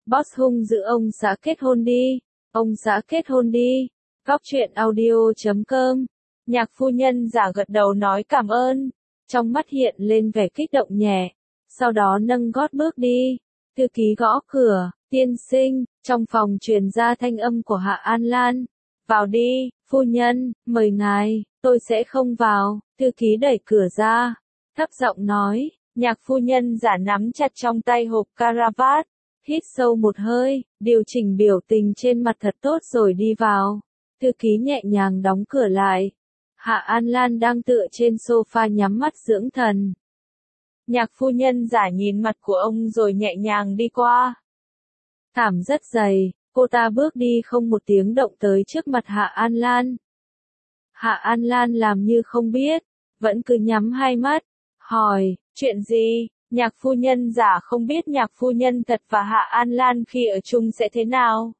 Boss hung dữ ông xã kết hôn đi. Ông xã kết hôn đi. Góc truyện audio.com. Nhạc phu nhân giả gật đầu nói cảm ơn. Trong mắt hiện lên vẻ kích động nhẹ. Sau đó nâng gót bước đi. Thư ký gõ cửa. Tiên sinh. Trong phòng truyền ra thanh âm của Hạ An Lan. Vào đi, phu nhân, mời ngài. Tôi sẽ không vào. Thư ký đẩy cửa ra. Thấp giọng nói. Nhạc phu nhân giả nắm chặt trong tay hộp caravat. Hít sâu một hơi, điều chỉnh biểu tình trên mặt thật tốt rồi đi vào. Thư ký nhẹ nhàng đóng cửa lại. Hạ An Lan đang tựa trên sofa nhắm mắt dưỡng thần. Nhạc phu nhân giả nhìn mặt của ông rồi nhẹ nhàng đi qua. Thảm rất dày, cô ta bước đi không một tiếng động tới trước mặt Hạ An Lan. Hạ An Lan làm như không biết, vẫn cứ nhắm hai mắt, hỏi, chuyện gì? Nhạc phu nhân giả không biết nhạc phu nhân thật và Hạ An Lan khi ở chung sẽ thế nào.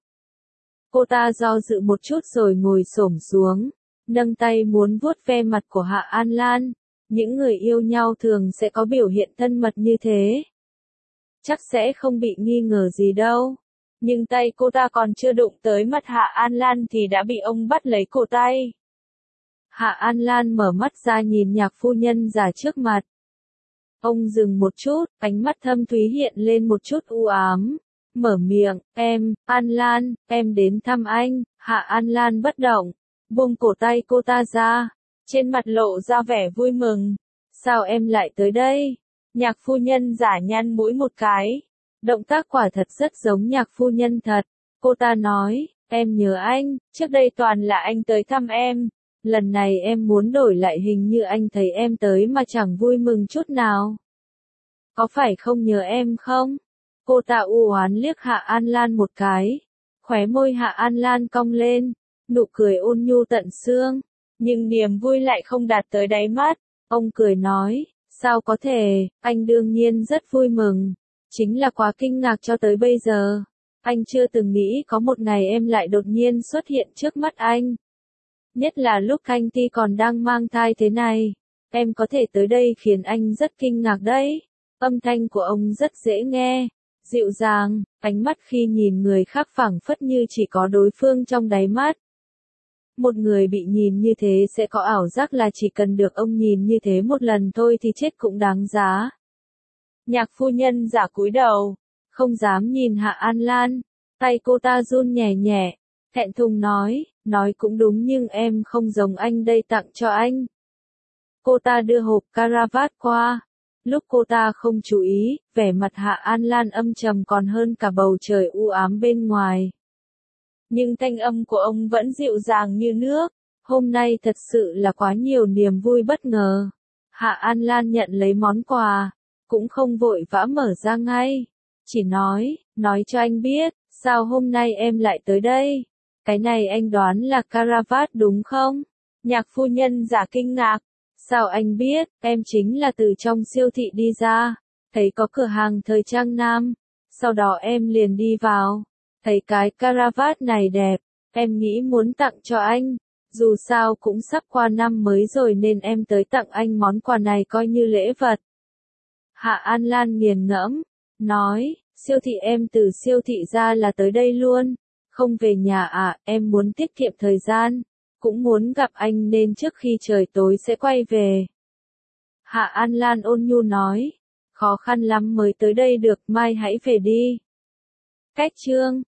Cô ta do dự một chút rồi ngồi xổm xuống, nâng tay muốn vuốt ve mặt của Hạ An Lan. Những người yêu nhau thường sẽ có biểu hiện thân mật như thế. Chắc sẽ không bị nghi ngờ gì đâu. Nhưng tay cô ta còn chưa đụng tới mặt Hạ An Lan thì đã bị ông bắt lấy cổ tay. Hạ An Lan mở mắt ra nhìn nhạc phu nhân giả trước mặt. Ông dừng một chút, ánh mắt thâm thúy hiện lên một chút u ám. Mở miệng, em, An Lan, em đến thăm anh. Hạ An Lan bất động, buông cổ tay cô ta ra. Trên mặt lộ ra vẻ vui mừng. Sao em lại tới đây? Nhạc phu nhân giả nhăn mũi một cái. Động tác quả thật rất giống nhạc phu nhân thật. Cô ta nói, em nhớ anh, trước đây toàn là anh tới thăm em. Lần này em muốn đổi lại hình như anh thấy em tới mà chẳng vui mừng chút nào. Có phải không nhớ em không? Cô ta u oán liếc Hạ An Lan một cái. Khóe môi Hạ An Lan cong lên, nụ cười ôn nhu tận xương. Nhưng niềm vui lại không đạt tới đáy mắt. Ông cười nói, sao có thể, anh đương nhiên rất vui mừng. Chính là quá kinh ngạc cho tới bây giờ. Anh chưa từng nghĩ có một ngày em lại đột nhiên xuất hiện trước mắt anh. Nhất là lúc Khanh Ti còn đang mang thai thế này. Em có thể tới đây khiến anh rất kinh ngạc đấy. Âm thanh của ông rất dễ nghe, dịu dàng, ánh mắt khi nhìn người khác phảng phất như chỉ có đối phương trong đáy mắt. Một người bị nhìn như thế sẽ có ảo giác là chỉ cần được ông nhìn như thế một lần thôi thì chết cũng đáng giá. Nhạc phu nhân giả cúi đầu, không dám nhìn Hạ An Lan, tay cô ta run nhẹ nhẹ, thẹn thùng nói cũng đúng nhưng em không giống anh đây tặng cho anh. Cô ta đưa hộp caravat qua, lúc cô ta không chú ý, vẻ mặt Hạ An Lan âm trầm còn hơn cả bầu trời u ám bên ngoài. Nhưng thanh âm của ông vẫn dịu dàng như nước, hôm nay thật sự là quá nhiều niềm vui bất ngờ. Hạ An Lan nhận lấy món quà, cũng không vội vã mở ra ngay, chỉ nói cho anh biết, sao hôm nay em lại tới đây? Cái này anh đoán là caravat đúng không? Nhạc phu nhân giả kinh ngạc, sao anh biết, em chính là từ trong siêu thị đi ra, thấy có cửa hàng thời trang nam, sau đó em liền đi vào, thấy cái caravat này đẹp, em nghĩ muốn tặng cho anh, dù sao cũng sắp qua năm mới rồi nên em tới tặng anh món quà này coi như lễ vật. Hạ An Lan nghiền ngẫm, nói, siêu thị em từ siêu thị ra là tới đây luôn, không về nhà à, em muốn tiết kiệm thời gian, cũng muốn gặp anh nên trước khi trời tối sẽ quay về. Hạ An Lan ôn nhu nói, khó khăn lắm mới tới đây được, mai hãy về đi. Cách chương